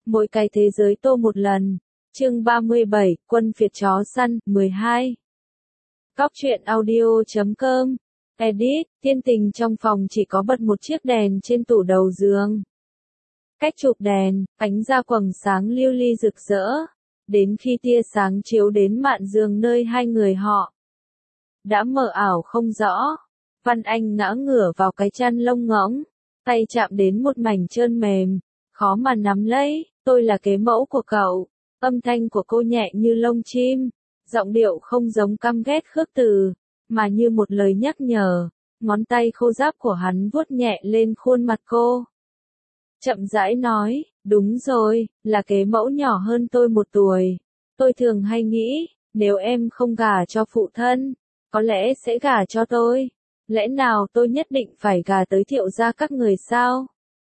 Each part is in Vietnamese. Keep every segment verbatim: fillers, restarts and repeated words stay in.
Mỗi cái thế giới tô một lần. Chương ba mươi bảy, Quân phiệt chó săn, mười hai. Góc truyện audio chấm com. Edit, tiên tình trong phòng chỉ có bật một chiếc đèn trên tủ đầu giường. Cách chụp đèn, ánh ra quầng sáng lưu ly rực rỡ. Đến khi tia sáng chiếu đến mạn giường nơi hai người họ đã mờ ảo không rõ. Văn Anh ngã ngửa vào cái chăn lông ngỗng, tay chạm đến một mảnh trơn mềm, khó mà nắm lấy. Tôi là kế mẫu của cậu. Âm thanh của cô nhẹ như lông chim, giọng điệu không giống căm ghét khước từ, mà như một lời nhắc nhở. Ngón tay khô ráp của hắn vuốt nhẹ lên khuôn mặt cô. Chậm rãi nói, đúng rồi, là kế mẫu nhỏ hơn tôi một tuổi. Tôi thường hay nghĩ, nếu em không gả cho phụ thân, có lẽ sẽ gả cho tôi. Lẽ nào tôi nhất định phải gả tới Thiệu gia các người sao?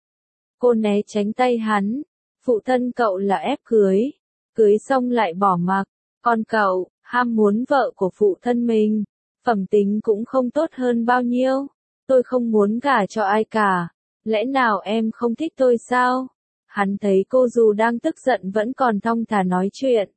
Cô né tránh tay hắn. Phụ thân cậu là ép cưới, cưới xong lại bỏ mặc. Còn cậu, ham muốn vợ của phụ thân mình, phẩm tính cũng không tốt hơn bao nhiêu. Tôi không muốn gả cho ai cả. Lẽ nào em không thích tôi sao? Hắn thấy cô dù đang tức giận vẫn còn thong thả nói chuyện.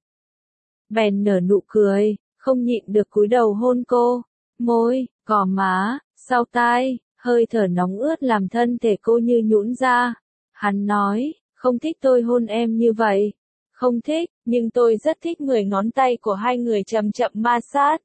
Bèn nở nụ cười, không nhịn được cúi đầu hôn cô. Môi, gò má, sau tai, hơi thở nóng ướt làm thân thể cô như nhũn ra. Hắn nói, không thích tôi hôn em như vậy. Không thích, nhưng tôi rất thích mười ngón tay của hai người chậm chậm ma sát.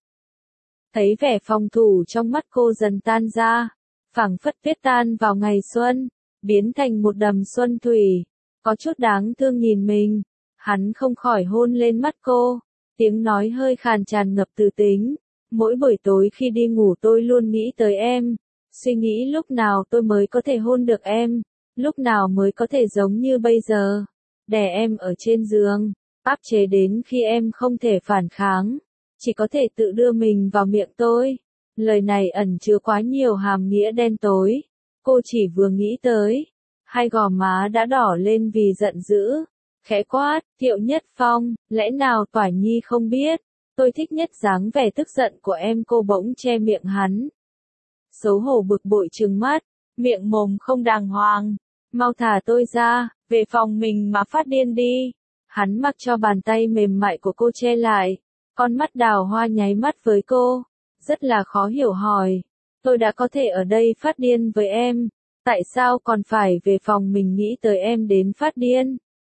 Thấy vẻ phòng thủ trong mắt cô dần tan ra, phảng phất tuyết tan vào ngày xuân, biến thành một đầm xuân thủy, có chút đáng thương nhìn mình. Hắn không khỏi hôn lên mắt cô, tiếng nói hơi khàn tràn ngập từ tính. Mỗi buổi tối khi đi ngủ tôi luôn nghĩ tới em, suy nghĩ lúc nào tôi mới có thể hôn được em, lúc nào mới có thể giống như bây giờ, đè em ở trên giường, áp chế đến khi em không thể phản kháng, chỉ có thể tự đưa mình vào miệng tôi. Lời này ẩn chứa quá nhiều hàm nghĩa đen tối. Cô chỉ vừa nghĩ tới, hai gò má đã đỏ lên vì giận dữ, khẽ quát, Thiệu Nhất Phong, lẽ nào Toả Nhi không biết, tôi thích nhất dáng vẻ tức giận của em. Cô bỗng che miệng hắn. Xấu hổ bực bội trừng mắt, miệng mồm không đàng hoàng, mau thả tôi ra, về phòng mình mà phát điên đi. Hắn mặc cho bàn tay mềm mại của cô che lại, con mắt đào hoa nháy mắt với cô, rất là khó hiểu hỏi, tôi đã có thể ở đây phát điên với em, tại sao còn phải về phòng mình nghĩ tới em đến phát điên?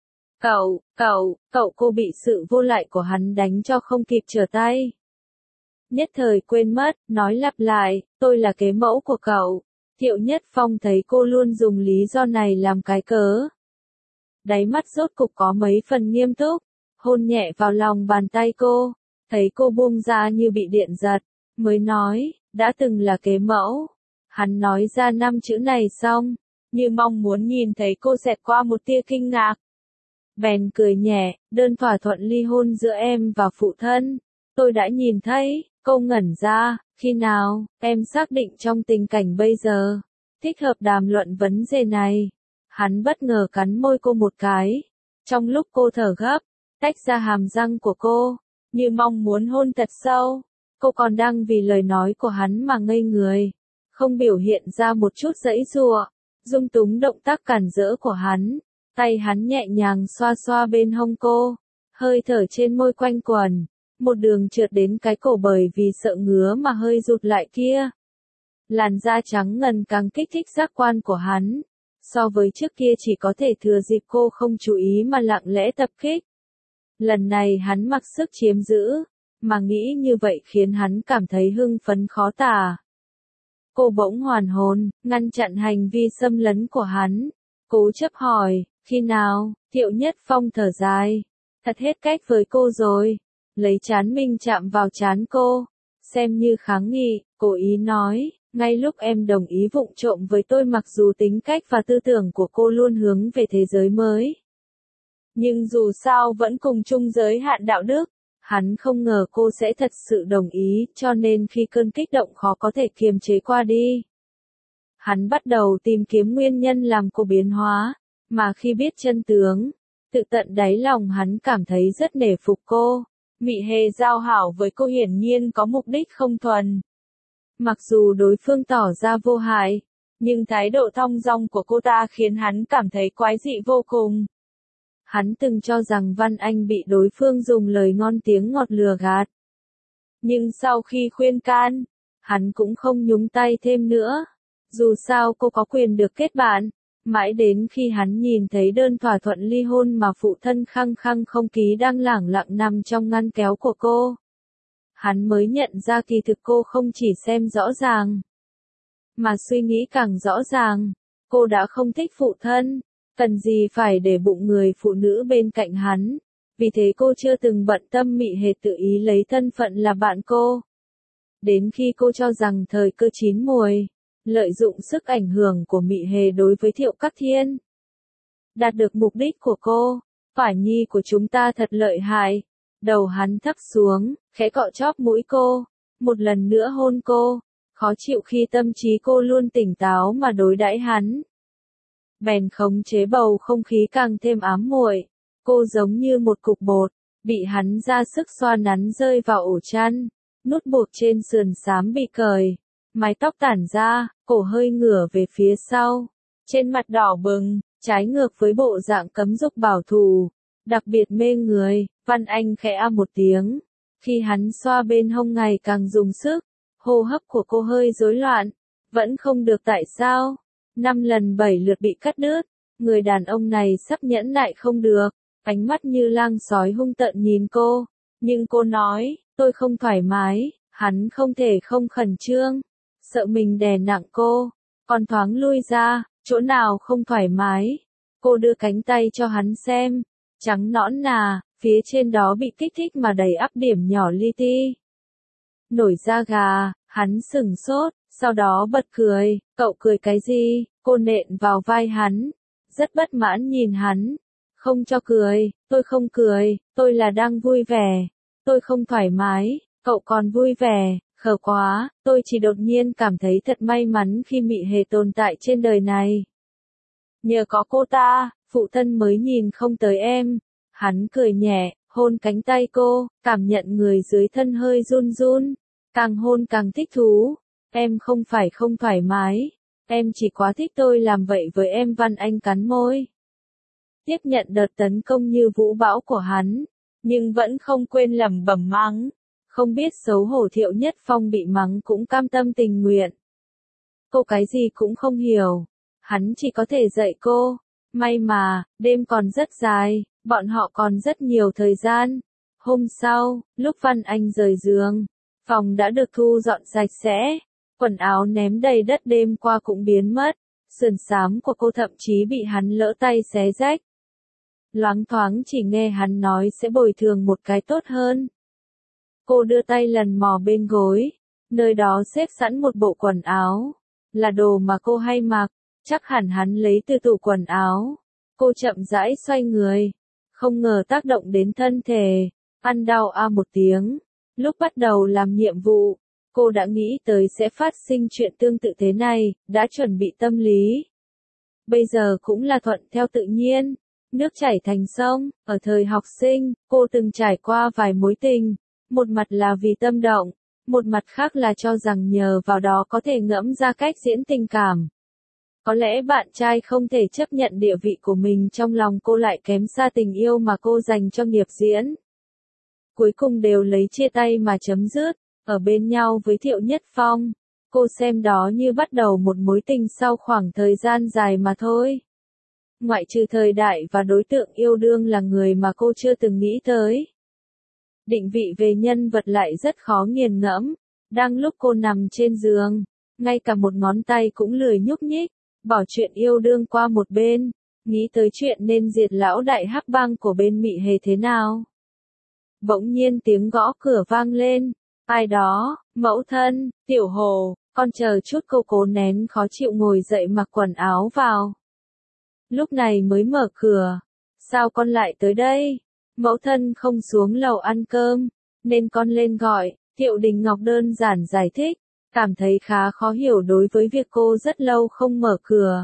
Cậu, cậu, cậu cô bị sự vô lại của hắn đánh cho không kịp trở tay. Nhất thời quên mất, nói lặp lại, tôi là kế mẫu của cậu. Thiệu Nhất Phong thấy cô luôn dùng lý do này làm cái cớ. Đáy mắt rốt cục có mấy phần nghiêm túc, hôn nhẹ vào lòng bàn tay cô, thấy cô buông ra như bị điện giật, mới nói, đã từng là kế mẫu. Hắn nói ra năm chữ này xong, như mong muốn nhìn thấy cô xẹt qua một tia kinh ngạc. Bèn cười nhẹ, đơn thỏa thuận ly hôn giữa em và phụ thân, tôi đã nhìn thấy. Cô ngẩn ra, khi nào, em xác định trong tình cảnh bây giờ, thích hợp đàm luận vấn đề này. Hắn bất ngờ cắn môi cô một cái, trong lúc cô thở gấp, tách ra hàm răng của cô, như mong muốn hôn thật sâu. Cô còn đang vì lời nói của hắn mà ngây người, không biểu hiện ra một chút giãy giụa, dung túng động tác cản rỡ của hắn. Tay hắn nhẹ nhàng xoa xoa bên hông cô, hơi thở trên môi quanh quẩn. Một đường trượt đến cái cổ bởi vì sợ ngứa mà hơi rụt lại kia. Làn da trắng ngần càng kích thích giác quan của hắn. So với trước kia chỉ có thể thừa dịp cô không chú ý mà lặng lẽ tập kích. Lần này hắn mặc sức chiếm giữ, mà nghĩ như vậy khiến hắn cảm thấy hưng phấn khó tả. Cô bỗng hoàn hồn, ngăn chặn hành vi xâm lấn của hắn. Cố chấp hỏi, khi nào? Thiệu Nhất Phong thở dài. Thật hết cách với cô rồi. Lấy trán mình chạm vào trán cô, xem như kháng nghị, cố ý nói, ngay lúc em đồng ý vụng trộm với tôi mặc dù tính cách và tư tưởng của cô luôn hướng về thế giới mới. Nhưng dù sao vẫn cùng chung giới hạn đạo đức, hắn không ngờ cô sẽ thật sự đồng ý, cho nên khi cơn kích động khó có thể kiềm chế qua đi. Hắn bắt đầu tìm kiếm nguyên nhân làm cô biến hóa, mà khi biết chân tướng, tự tận đáy lòng hắn cảm thấy rất nể phục cô. Mị Hề giao hảo với cô hiển nhiên có mục đích không thuần. Mặc dù đối phương tỏ ra vô hại, nhưng thái độ thong dong của cô ta khiến hắn cảm thấy quái dị vô cùng. Hắn từng cho rằng Văn Anh bị đối phương dùng lời ngon tiếng ngọt lừa gạt. Nhưng sau khi khuyên can, hắn cũng không nhúng tay thêm nữa. Dù sao cô có quyền được kết bạn. Mãi đến khi hắn nhìn thấy đơn thỏa thuận ly hôn mà phụ thân khăng khăng không ký đang lẳng lặng nằm trong ngăn kéo của cô. Hắn mới nhận ra kỳ thực cô không chỉ xem rõ ràng, mà suy nghĩ càng rõ ràng. Cô đã không thích phụ thân, cần gì phải để bụng người phụ nữ bên cạnh hắn. Vì thế cô chưa từng bận tâm Mị Hề tự ý lấy thân phận là bạn cô. Đến khi cô cho rằng thời cơ chín muồi, lợi dụng sức ảnh hưởng của Mị Hề đối với Thiệu Cát Thiên, đạt được mục đích của cô. Phải nhi của chúng ta thật lợi hại. Đầu hắn thấp xuống, khẽ cọ chóp mũi cô, một lần nữa hôn cô. Khó chịu khi tâm trí cô luôn tỉnh táo mà đối đãi hắn. Bèn khống chế bầu không khí càng thêm ám muội. Cô giống như một cục bột, bị hắn ra sức xoa nắn rơi vào ổ chăn. Nút buộc trên sườn xám bị cởi, mái tóc tản ra, cổ hơi ngửa về phía sau. Trên mặt đỏ bừng, trái ngược với bộ dạng cấm dục bảo thủ, đặc biệt mê người. Văn Anh khẽ a một tiếng. Khi hắn xoa bên hông ngày càng dùng sức, hô hấp của cô hơi rối loạn. Vẫn không được tại sao? Năm lần bảy lượt bị cắt đứt. Người đàn ông này sắp nhẫn nại không được. Ánh mắt như lang sói hung tợn nhìn cô. Nhưng cô nói, tôi không thoải mái. Hắn không thể không khẩn trương. Sợ mình đè nặng cô. Còn thoáng lui ra, chỗ nào không thoải mái. Cô đưa cánh tay cho hắn xem. Trắng nõn nà, phía trên đó bị kích thích mà đầy ắp điểm nhỏ li ti. Nổi da gà, hắn sừng sốt, sau đó bật cười. Cậu cười cái gì? Cô nện vào vai hắn. Rất bất mãn nhìn hắn. Không cho cười, tôi không cười, tôi là đang vui vẻ. Tôi không thoải mái, cậu còn vui vẻ, khờ quá. Tôi chỉ đột nhiên cảm thấy thật may mắn khi Mị Hề tồn tại trên đời này. Nhờ có cô ta, phụ thân mới nhìn không tới em. Hắn cười nhẹ, hôn cánh tay cô, cảm nhận người dưới thân hơi run run. Càng hôn càng thích thú. Em không phải không thoải mái. Em chỉ quá thích tôi làm vậy với em. Văn Anh cắn môi. Tiếp nhận đợt tấn công như vũ bão của hắn. Nhưng vẫn không quên lẩm bẩm mắng. Không biết xấu hổ Thiệu Nhất Phong bị mắng cũng cam tâm tình nguyện. Cô cái gì cũng không hiểu. Hắn chỉ có thể dạy cô. May mà, đêm còn rất dài, bọn họ còn rất nhiều thời gian. Hôm sau, lúc Văn Anh rời giường, phòng đã được thu dọn sạch sẽ. Quần áo ném đầy đất đêm qua cũng biến mất. Sườn xám của cô thậm chí bị hắn lỡ tay xé rách. Loáng thoáng chỉ nghe hắn nói sẽ bồi thường một cái tốt hơn. Cô đưa tay lần mò bên gối. Nơi đó xếp sẵn một bộ quần áo. Là đồ mà cô hay mặc. Chắc hẳn hắn lấy từ tủ quần áo. Cô chậm rãi xoay người. Không ngờ tác động đến thân thể. Ăn đau a một tiếng. Lúc bắt đầu làm nhiệm vụ, cô đã nghĩ tới sẽ phát sinh chuyện tương tự thế này, đã chuẩn bị tâm lý. Bây giờ cũng là thuận theo tự nhiên. Nước chảy thành sông. Ở thời học sinh, cô từng trải qua vài mối tình. Một mặt là vì tâm động. Một mặt khác là cho rằng nhờ vào đó có thể ngẫm ra cách diễn tình cảm. Có lẽ bạn trai không thể chấp nhận địa vị của mình trong lòng cô lại kém xa tình yêu mà cô dành cho nghiệp diễn. Cuối cùng đều lấy chia tay mà chấm dứt, ở bên nhau với Thiệu Nhất Phong. Cô xem đó như bắt đầu một mối tình sau khoảng thời gian dài mà thôi. Ngoại trừ thời đại và đối tượng yêu đương là người mà cô chưa từng nghĩ tới. Định vị về nhân vật lại rất khó nghiền ngẫm. Đang lúc cô nằm trên giường, ngay cả một ngón tay cũng lười nhúc nhích, bỏ chuyện yêu đương qua một bên, nghĩ tới chuyện nên diệt lão đại hắc bang của bên Mị Hề thế nào. Bỗng nhiên tiếng gõ cửa vang lên. Ai đó? Mẫu thân, Tiểu Hồ, con chờ chút. Cô cố nén khó chịu ngồi dậy mặc quần áo vào. Lúc này mới mở cửa. Sao con lại tới đây? Mẫu thân không xuống lầu ăn cơm, nên con lên gọi. Thiệu Đình Ngọc đơn giản giải thích, cảm thấy khá khó hiểu đối với việc cô rất lâu không mở cửa.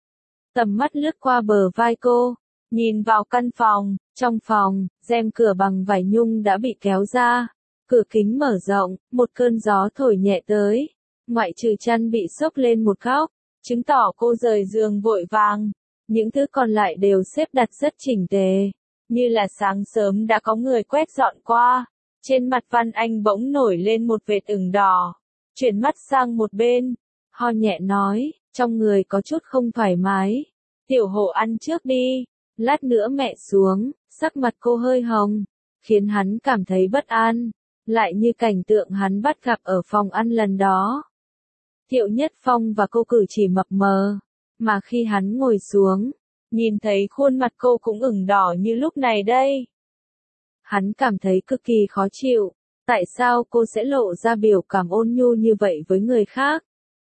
Tầm mắt lướt qua bờ vai cô, nhìn vào căn phòng. Trong phòng, rèm cửa bằng vải nhung đã bị kéo ra. Cửa kính mở rộng, một cơn gió thổi nhẹ tới. Ngoại trừ chăn bị xốc lên một góc, chứng tỏ cô rời giường vội vàng. Những thứ còn lại đều xếp đặt rất chỉnh tề, như là sáng sớm đã có người quét dọn qua. Trên mặt Văn Anh bỗng nổi lên một vệt ửng đỏ, chuyển mắt sang một bên, ho nhẹ nói, trong người có chút không thoải mái. Tiểu Hồ ăn trước đi, lát nữa mẹ xuống. Sắc mặt cô hơi hồng, khiến hắn cảm thấy bất an, lại như cảnh tượng hắn bắt gặp ở phòng ăn lần đó. Thiệu Nhất Phong và cô cử chỉ mập mờ, mà khi hắn ngồi xuống, nhìn thấy khuôn mặt cô cũng ửng đỏ như lúc này đây. Hắn cảm thấy cực kỳ khó chịu, tại sao cô sẽ lộ ra biểu cảm ôn nhu như vậy với người khác?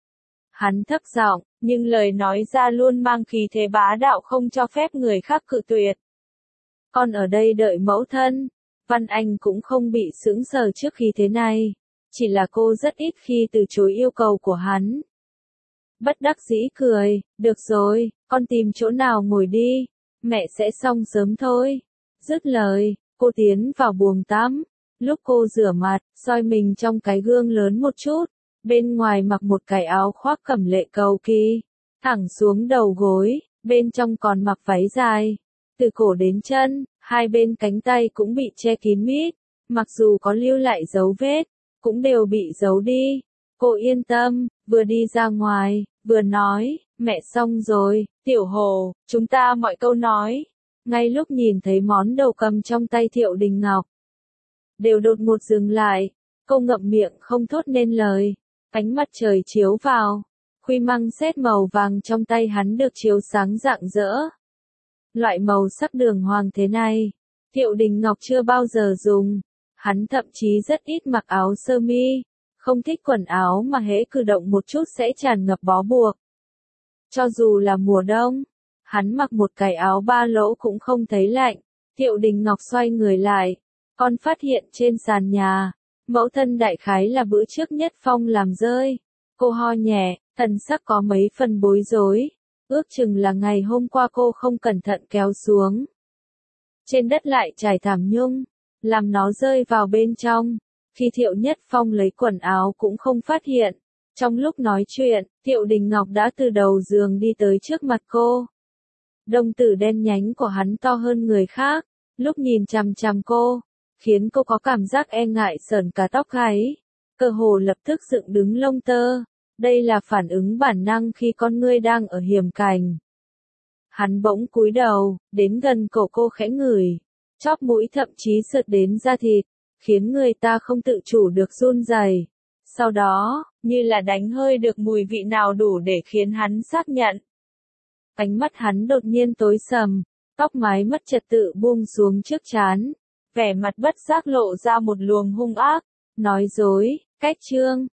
Hắn thấp giọng, nhưng lời nói ra luôn mang khí thế bá đạo không cho phép người khác cự tuyệt. Con ở đây đợi mẫu thân. Văn Anh cũng không bị sững sờ trước khi thế này, chỉ là cô rất ít khi từ chối yêu cầu của hắn. Bất đắc dĩ cười, được rồi, con tìm chỗ nào ngồi đi, mẹ sẽ xong sớm thôi. Dứt lời, cô tiến vào buồng tắm. Lúc cô rửa mặt, soi mình trong cái gương lớn một chút, bên ngoài mặc một cái áo khoác cẩm lệ cầu kỳ, thẳng xuống đầu gối, bên trong còn mặc váy dài. Từ cổ đến chân, hai bên cánh tay cũng bị che kín mít, mặc dù có lưu lại dấu vết, cũng đều bị giấu đi. Cô yên tâm, vừa đi ra ngoài, vừa nói, mẹ xong rồi, Tiểu Hồ, chúng ta mọi câu nói. Ngay lúc nhìn thấy món đồ cầm trong tay Thiệu Đình Ngọc, đều đột ngột dừng lại, cô ngậm miệng không thốt nên lời. Ánh mặt trời chiếu vào, khuy măng sét màu vàng trong tay hắn được chiếu sáng rạng rỡ. Loại màu sắc đường hoàng thế này, Thiệu Đình Ngọc chưa bao giờ dùng. Hắn thậm chí rất ít mặc áo sơ mi, không thích quần áo mà hễ cử động một chút sẽ tràn ngập bó buộc. Cho dù là mùa đông, hắn mặc một cái áo ba lỗ cũng không thấy lạnh. Thiệu Đình Ngọc xoay người lại, con phát hiện trên sàn nhà, mẫu thân đại khái là bữa trước Nhất Phong làm rơi. Cô ho nhẹ, thần sắc có mấy phần bối rối. Ước chừng là ngày hôm qua cô không cẩn thận kéo xuống. Trên đất lại trải thảm nhung, làm nó rơi vào bên trong. Khi Thiệu Nhất Phong lấy quần áo cũng không phát hiện. Trong lúc nói chuyện, Thiệu Đình Ngọc đã từ đầu giường đi tới trước mặt cô. Đồng tử đen nhánh của hắn to hơn người khác, lúc nhìn chằm chằm cô, khiến cô có cảm giác e ngại sởn cả tóc gáy. Cơ hồ lập tức dựng đứng lông tơ. Đây là phản ứng bản năng khi con ngươi đang ở hiểm cảnh. Hắn bỗng cúi đầu, đến gần cổ cô khẽ ngửi, chóp mũi thậm chí sượt đến da thịt, khiến người ta không tự chủ được run rẩy. Sau đó, như là đánh hơi được mùi vị nào đủ để khiến hắn xác nhận. Ánh mắt hắn đột nhiên tối sầm, tóc mái mất trật tự buông xuống trước trán, vẻ mặt bất giác lộ ra một luồng hung ác, nói dối, cách trương,